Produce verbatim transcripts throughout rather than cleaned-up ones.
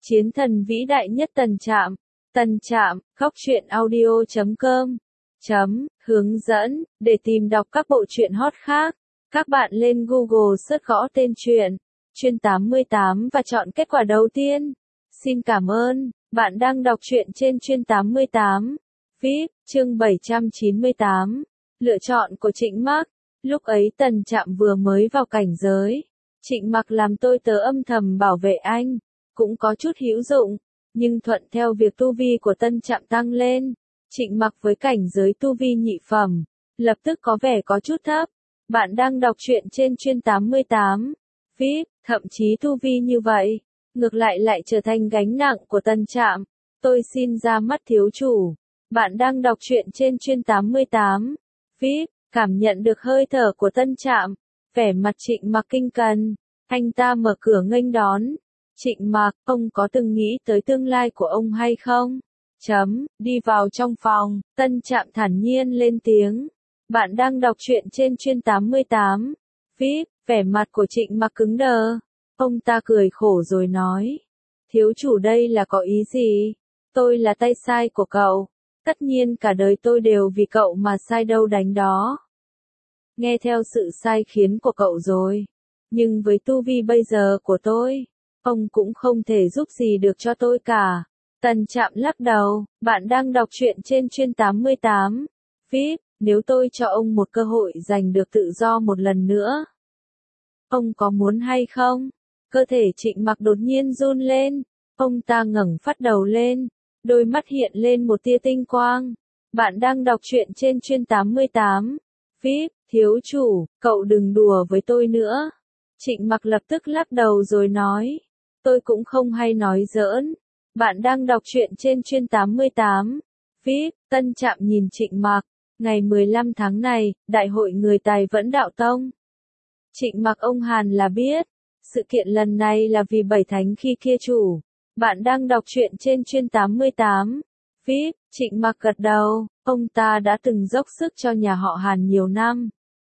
Chiến thần vĩ đại nhất Tần Trạm. Tần Trạm, góc truyện audio chấm com. Chấm, hướng dẫn, để tìm đọc các bộ truyện hot khác. Các bạn lên Google search gõ tên truyện, Chuyên tám mươi tám và chọn kết quả đầu tiên. Xin cảm ơn, bạn đang đọc truyện trên Chuyên tám mươi tám. vê i pê, chương bảy trăm chín mươi tám. Lựa chọn của Trịnh Mặc. Lúc ấy Tần Trạm vừa mới vào cảnh giới. Trịnh Mặc làm tôi tớ âm thầm bảo vệ anh. Cũng có chút hữu dụng, nhưng thuận theo việc tu vi của Tân Trạm tăng lên, Trịnh Mặc với cảnh giới tu vi nhị phẩm, lập tức có vẻ có chút thấp. Bạn đang đọc truyện trên Chuyên tám mươi tám. vê i pê, thậm chí tu vi như vậy, ngược lại lại trở thành gánh nặng của Tân Trạm. Tôi xin ra mắt thiếu chủ. Bạn đang đọc truyện trên Chuyên tám mươi tám. vê i pê, cảm nhận được hơi thở của Tân Trạm, vẻ mặt Trịnh Mặc kinh cần. Anh ta mở cửa nghênh đón. Trịnh Mặc, ông có từng nghĩ tới tương lai của ông hay không? Chấm, đi vào trong phòng, Tân Trạm thản nhiên lên tiếng. Bạn đang đọc truyện trên Chuyên tám mươi tám. vê i pê, vẻ mặt của Trịnh Mặc cứng đờ. Ông ta cười khổ rồi nói. Thiếu chủ đây là có ý gì? Tôi là tay sai của cậu. Tất nhiên cả đời tôi đều vì cậu mà sai đâu đánh đó. Nghe theo sự sai khiến của cậu rồi. Nhưng với tu vi bây giờ của tôi, ông cũng không thể giúp gì được cho tôi cả. Tần Trạm lắc đầu, bạn đang đọc truyện trên Chuyên tám mươi tám. vê i pê, nếu tôi cho ông một cơ hội giành được tự do một lần nữa, ông có muốn hay không? Cơ thể Trịnh Mặc đột nhiên run lên, ông ta ngẩng phát đầu lên, đôi mắt hiện lên một tia tinh quang. Bạn đang đọc truyện trên Chuyên tám mươi tám. vê i pê, thiếu chủ, cậu đừng đùa với tôi nữa. Trịnh Mặc lập tức lắc đầu rồi nói. Tôi cũng không hay nói giỡn. Bạn đang đọc truyện trên Chuyên tám mươi tám. vê i pê, Tân Trạm nhìn Trịnh Mặc. Ngày mười lăm tháng này, Đại hội Người Tài Vẫn Đạo Tông. Trịnh Mặc ông Hàn là biết. Sự kiện lần này là vì bảy thánh khi kia chủ. Bạn đang đọc truyện trên Chuyên tám mươi tám. vê i pê, Trịnh Mặc gật đầu. Ông ta đã từng dốc sức cho nhà họ Hàn nhiều năm.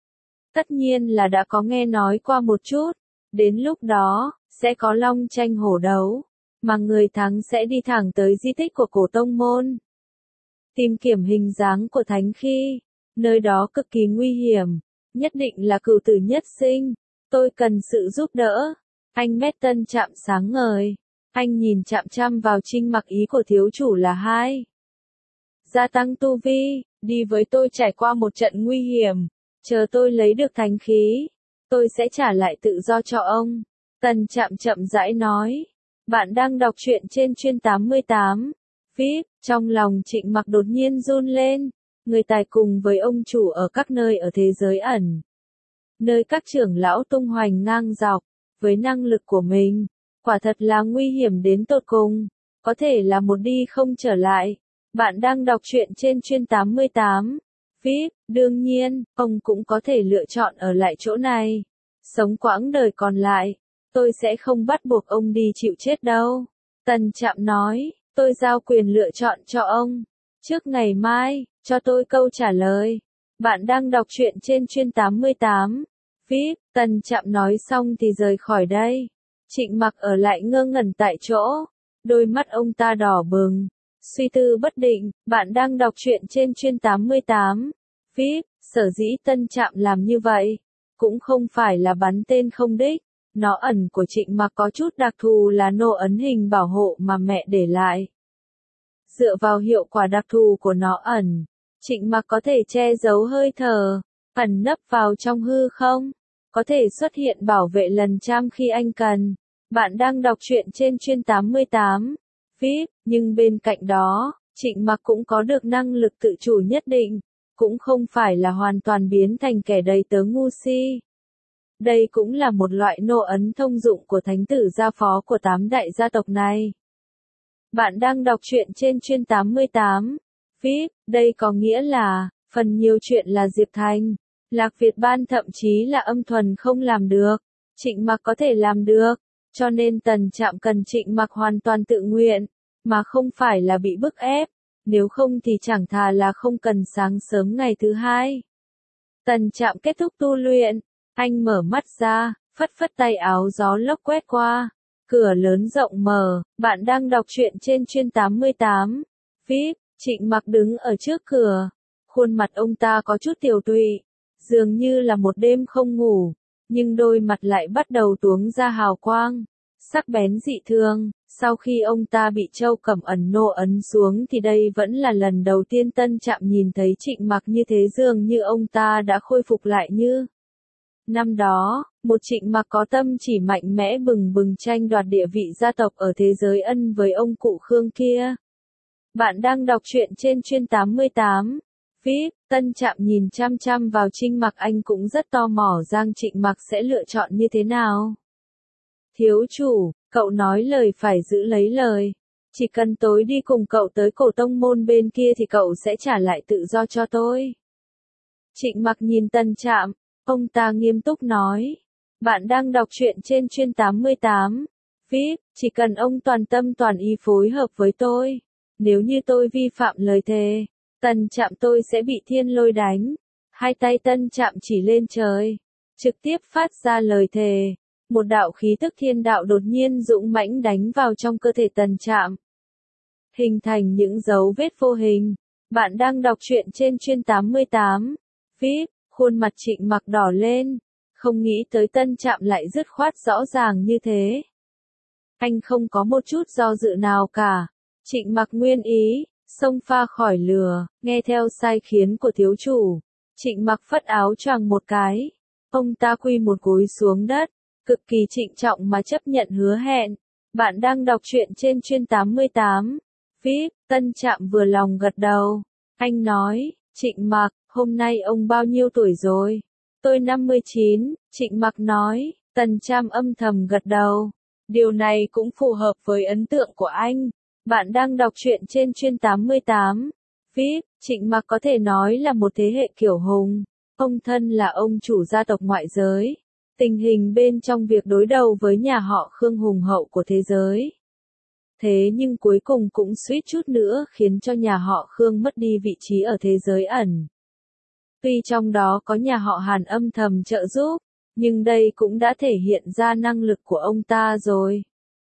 Tất nhiên là đã có nghe nói qua một chút. Đến lúc đó, sẽ có long tranh hổ đấu, mà người thắng sẽ đi thẳng tới di tích của cổ tông môn. Tìm kiểm hình dáng của thánh khi, nơi đó cực kỳ nguy hiểm, nhất định là cửu tử nhất sinh. Tôi cần sự giúp đỡ. Anh mét Tân Trạm sáng ngời. Anh nhìn chằm chằm vào Trịnh Mặc, ý của thiếu chủ là hai. Gia tăng tu vi, đi với tôi trải qua một trận nguy hiểm. Chờ tôi lấy được thánh khí, tôi sẽ trả lại tự do cho ông. Tần Trạm chậm rãi nói. Bạn đang đọc truyện trên Chuyên tám mươi tám. vê i pê, trong lòng Trịnh Mặc đột nhiên run lên. Người tài cùng với ông chủ ở các nơi ở thế giới ẩn. Nơi các trưởng lão tung hoành ngang dọc, với năng lực của mình, quả thật là nguy hiểm đến tột cùng. Có thể là một đi không trở lại. Bạn đang đọc truyện trên Chuyên tám mươi tám. vê i pê, đương nhiên, ông cũng có thể lựa chọn ở lại chỗ này. Sống quãng đời còn lại. Tôi sẽ không bắt buộc ông đi chịu chết đâu. Tần Trạm nói, tôi giao quyền lựa chọn cho ông. Trước ngày mai, cho tôi câu trả lời. Bạn đang đọc truyện trên Chuyên tám mươi tám. vê i pê, Tần Trạm nói xong thì rời khỏi đây. Trịnh Mặc ở lại ngơ ngẩn tại chỗ. Đôi mắt ông ta đỏ bừng. Suy tư bất định. Bạn đang đọc truyện trên Chuyên tám mươi tám. vê i pê, sở dĩ Tân Trạm làm như vậy, cũng không phải là bắn tên không đích. Nó ẩn của Trịnh Mặc có chút đặc thù là nô ấn hình bảo hộ mà mẹ để lại. Dựa vào hiệu quả đặc thù của nó ẩn, Trịnh Mặc có thể che giấu hơi thở, ẩn nấp vào trong hư không, có thể xuất hiện bảo vệ lần trăm khi anh cần. Bạn đang đọc truyện trên Chuyên tám mươi tám. vê i pê, nhưng bên cạnh đó, Trịnh Mặc cũng có được năng lực tự chủ nhất định, cũng không phải là hoàn toàn biến thành kẻ đầy tớ ngu si. Đây cũng là một loại nô ấn thông dụng của thánh tử gia phó của tám đại gia tộc này. Bạn đang đọc truyện trên Chuyên tám mươi tám. vê i pê, đây có nghĩa là, phần nhiều chuyện là Diệp Thành, Lạc Việt Ban thậm chí là âm thuần không làm được. Trịnh Mặc có thể làm được, cho nên Tần Trạm cần Trịnh Mặc hoàn toàn tự nguyện, mà không phải là bị bức ép, nếu không thì chẳng thà là không cần sáng sớm ngày thứ hai. Tần Trạm kết thúc tu luyện. Anh mở mắt ra, phất phất tay áo gió lốc quét qua. Cửa lớn rộng mở, bạn đang đọc truyện trên chuyên tám mươi tám. vê i pê, Trịnh Mặc đứng ở trước cửa. Khuôn mặt ông ta có chút tiều tụy, dường như là một đêm không ngủ, nhưng đôi mặt lại bắt đầu tuống ra hào quang, sắc bén dị thường. Sau khi ông ta bị Châu Cẩm Ẩn nô ấn xuống thì đây vẫn là lần đầu tiên Tân Trạm nhìn thấy Trịnh Mặc như thế, dường như ông ta đã khôi phục lại như năm đó, một Trịnh Mặc có tâm chỉ mạnh mẽ bừng bừng tranh đoạt địa vị gia tộc ở thế giới ân với ông cụ Khương kia. Bạn đang đọc truyện trên chuyên tám mươi tám. vê i pê, Tân Trạm nhìn chăm chăm vào Trịnh Mặc, anh cũng rất tò mò rằng Trịnh Mặc sẽ lựa chọn như thế nào. Thiếu chủ, cậu nói lời phải giữ lấy lời. Chỉ cần tối đi cùng cậu tới cổ tông môn bên kia thì cậu sẽ trả lại tự do cho tôi. Trịnh Mặc nhìn Tân Trạm, ông ta nghiêm túc nói. Bạn đang đọc truyện trên chuyên tám mươi tám. vê i pê, chỉ cần ông toàn tâm toàn ý phối hợp với tôi. Nếu như tôi vi phạm lời thề, Tân Trạm tôi sẽ bị thiên lôi đánh. Hai tay Tân Trạm chỉ lên trời, trực tiếp phát ra lời thề. Một đạo khí tức thiên đạo đột nhiên dũng mãnh đánh vào trong cơ thể Tân Trạm, hình thành những dấu vết vô hình. Bạn đang đọc truyện trên chuyên tám mươi tám. vê i pê, khuôn mặt Trịnh Mặc đỏ lên, không nghĩ tới Tân Trạm lại dứt khoát rõ ràng như thế. Anh không có một chút do dự nào cả. Trịnh Mặc nguyên ý, xông pha khỏi lửa, nghe theo sai khiến của thiếu chủ. Trịnh Mặc phất áo choàng một cái, ông ta quy một gối xuống đất, cực kỳ trịnh trọng mà chấp nhận hứa hẹn. Bạn đang đọc truyện trên chuyên tám mươi tám. vê i pê, Tân Trạm vừa lòng gật đầu. Anh nói, Trịnh Mặc, hôm nay ông bao nhiêu tuổi rồi? Tôi năm mươi chín, Trịnh Mặc nói. Tân Trạm âm thầm gật đầu. Điều này cũng phù hợp với ấn tượng của anh. Bạn đang đọc truyện trên chuyên tám mươi tám. vê i pê, Trịnh Mặc có thể nói là một thế hệ kiêu hùng. Ông thân là ông chủ gia tộc ngoại giới. Tình hình bên trong việc đối đầu với nhà họ Khương hùng hậu của thế giới. Thế nhưng cuối cùng cũng suýt chút nữa khiến cho nhà họ Khương mất đi vị trí ở thế giới ẩn. Tuy trong đó có nhà họ Hàn âm thầm trợ giúp, nhưng đây cũng đã thể hiện ra năng lực của ông ta rồi.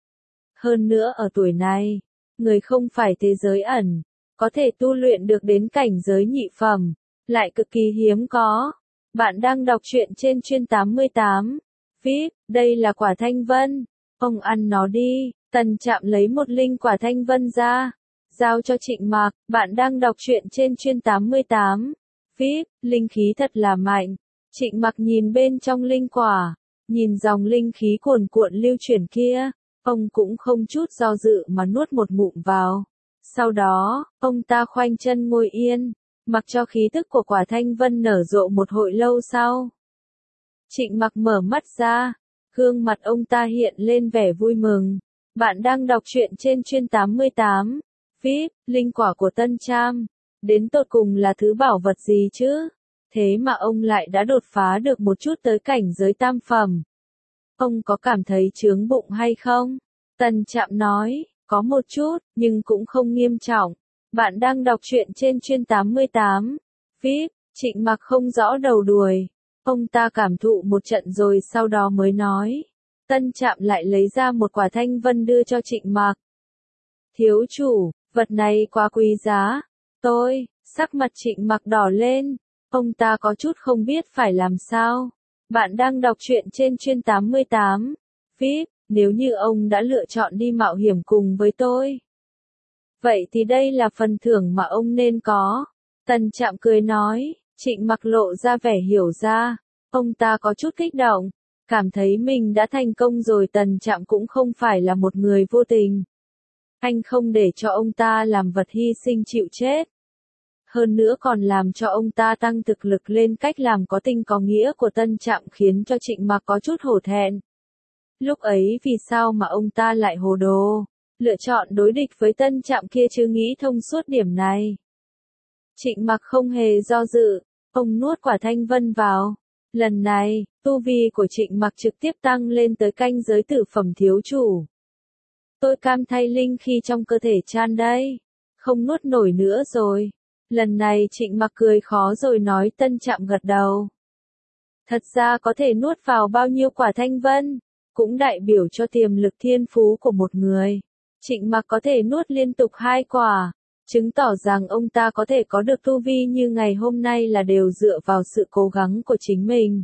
Hơn nữa ở tuổi này, người không phải thế giới ẩn, có thể tu luyện được đến cảnh giới nhị phẩm, lại cực kỳ hiếm có. Bạn đang đọc truyện trên chuyên tám mươi tám. vê i pê, đây là quả thanh vân. Ông ăn nó đi. Tân Trạm lấy một linh quả thanh vân ra, giao cho Trịnh Mặc. Bạn đang đọc truyện trên chuyên tám mươi tám. vê i pê, linh khí thật là mạnh. Trịnh Mặc nhìn bên trong linh quả, nhìn dòng linh khí cuồn cuộn lưu chuyển kia, ông cũng không chút do dự mà nuốt một ngụm vào. Sau đó, ông ta khoanh chân ngồi yên, mặc cho khí tức của quả thanh vân nở rộ một hồi lâu sau. Trịnh Mặc mở mắt ra, gương mặt ông ta hiện lên vẻ vui mừng. Bạn đang đọc truyện trên chuyên tám mươi tám. vê i pê, linh quả của Tân Trạm, đến tột cùng là thứ bảo vật gì chứ? Thế mà ông lại đã đột phá được một chút tới cảnh giới tam phẩm. Ông có cảm thấy chướng bụng hay không? Tân Trạm nói, có một chút, nhưng cũng không nghiêm trọng. Bạn đang đọc truyện trên chuyên tám mươi tám. vê i pê, Trịnh Mặc không rõ đầu đuôi. Ông ta cảm thụ một trận rồi sau đó mới nói. Tân Trạm lại lấy ra một quả thanh vân đưa cho Trịnh Mặc. Thiếu chủ, vật này quá quý giá. Tôi, sắc mặt Trịnh Mặc đỏ lên. Ông ta có chút không biết phải làm sao. Bạn đang đọc truyện trên chuyên tám mươi tám. vê i pê, nếu như ông đã lựa chọn đi mạo hiểm cùng với tôi, vậy thì đây là phần thưởng mà ông nên có. Tân Trạm cười nói. Trịnh Mặc lộ ra vẻ hiểu ra. Ông ta có chút kích động, cảm thấy mình đã thành công rồi. Tân Trạm cũng không phải là một người vô tình. Anh không để cho ông ta làm vật hy sinh chịu chết. Hơn nữa còn làm cho ông ta tăng thực lực lên cách làm có tình có nghĩa của Tân Trạm khiến cho Trịnh Mặc có chút hổ thẹn. Lúc ấy vì sao mà ông ta lại hồ đồ, lựa chọn đối địch với Tân Trạm kia chứ? Nghĩ thông suốt điểm này, Trịnh Mặc không hề do dự, ông nuốt quả thanh vân vào. Lần này, tu vi của Trịnh Mặc trực tiếp tăng lên tới cảnh giới tử phẩm thiếu chủ. Tôi cam thay linh khi trong cơ thể chan đây, không nuốt nổi nữa rồi. Lần này Trịnh Mặc cười khó rồi nói. Tân Trạm gật đầu. Thật ra có thể nuốt vào bao nhiêu quả thanh vân? cũng đại biểu cho tiềm lực thiên phú của một người. Trịnh Mặc có thể nuốt liên tục hai quả, chứng tỏ rằng ông ta có thể có được tu vi như ngày hôm nay là đều dựa vào sự cố gắng của chính mình.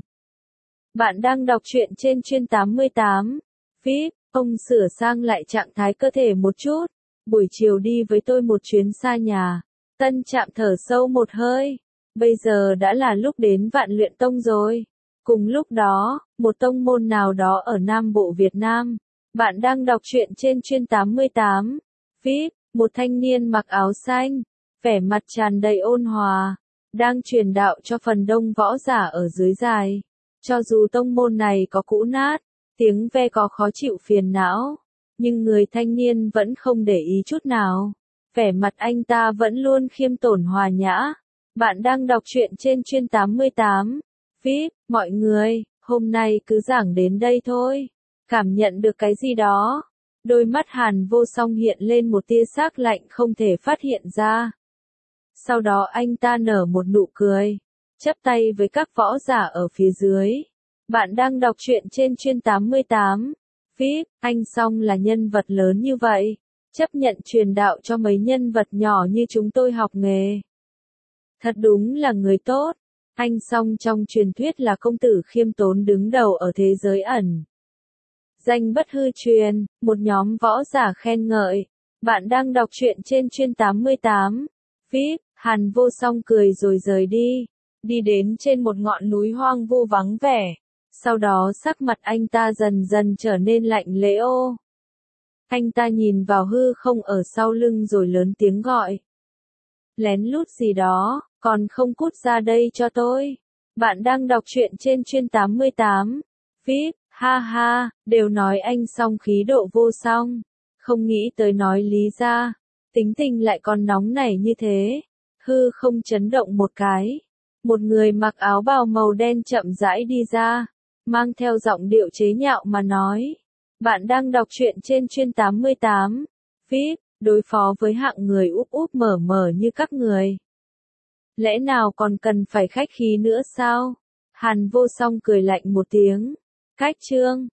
Bạn đang đọc truyện trên chuyên tám mươi tám. vê i pê, ông sửa sang lại trạng thái cơ thể một chút. Buổi chiều đi với tôi một chuyến xa nhà. Tân Trạm thở sâu một hơi. Bây giờ đã là lúc đến Vạn Luyện Tông rồi. Cùng lúc đó, một tông môn nào đó ở Nam Bộ Việt Nam. Bạn đang đọc truyện trên chuyên tám mươi tám. vê i pê, một thanh niên mặc áo xanh, vẻ mặt tràn đầy ôn hòa, đang truyền đạo cho phần đông võ giả ở dưới dài. Cho dù tông môn này có cũ nát, tiếng ve có khó chịu phiền não, nhưng người thanh niên vẫn không để ý chút nào. Vẻ mặt anh ta vẫn luôn khiêm tốn hòa nhã. Bạn đang đọc truyện trên chuyên tám mươi tám. vê i pê, mọi người, hôm nay cứ giảng đến đây thôi. Cảm nhận được cái gì đó. Đôi mắt Hàn Vô Song hiện lên một tia sắc lạnh không thể phát hiện ra. Sau đó anh ta nở một nụ cười, chắp tay với các võ giả ở phía dưới. Bạn đang đọc truyện trên chuyên tám mươi tám. vê i pê, anh Song là nhân vật lớn như vậy, chấp nhận truyền đạo cho mấy nhân vật nhỏ như chúng tôi học nghề. Thật đúng là người tốt. Anh Song trong truyền thuyết là công tử khiêm tốn đứng đầu ở thế giới ẩn. Danh bất hư truyền, một nhóm võ giả khen ngợi. Bạn đang đọc truyện trên chuyên tám mươi tám. vê i pê, Hàn Vô Song cười rồi rời đi. Đi đến trên một ngọn núi hoang vu vắng vẻ. Sau đó sắc mặt anh ta dần dần trở nên lạnh lẽo. Anh ta nhìn vào hư không ở sau lưng rồi lớn tiếng gọi. Lén lút gì đó, còn không cút ra đây cho tôi. Bạn đang đọc truyện trên chuyên tám mươi tám. vê i pê, ha ha, đều nói anh Song khí độ vô song. Không nghĩ tới nói lý ra. Tính tình lại còn nóng nảy như thế. Hư không chấn động một cái. Một người mặc áo bào màu đen chậm rãi đi ra. Mang theo giọng điệu chế nhạo mà nói. Bạn đang đọc truyện trên chuyên tám mươi tám. vê i pê, đối phó với hạng người úp úp mở mở như các người. Lẽ nào còn cần phải khách khí nữa sao? Hàn Vô Song cười lạnh một tiếng. Cách chương.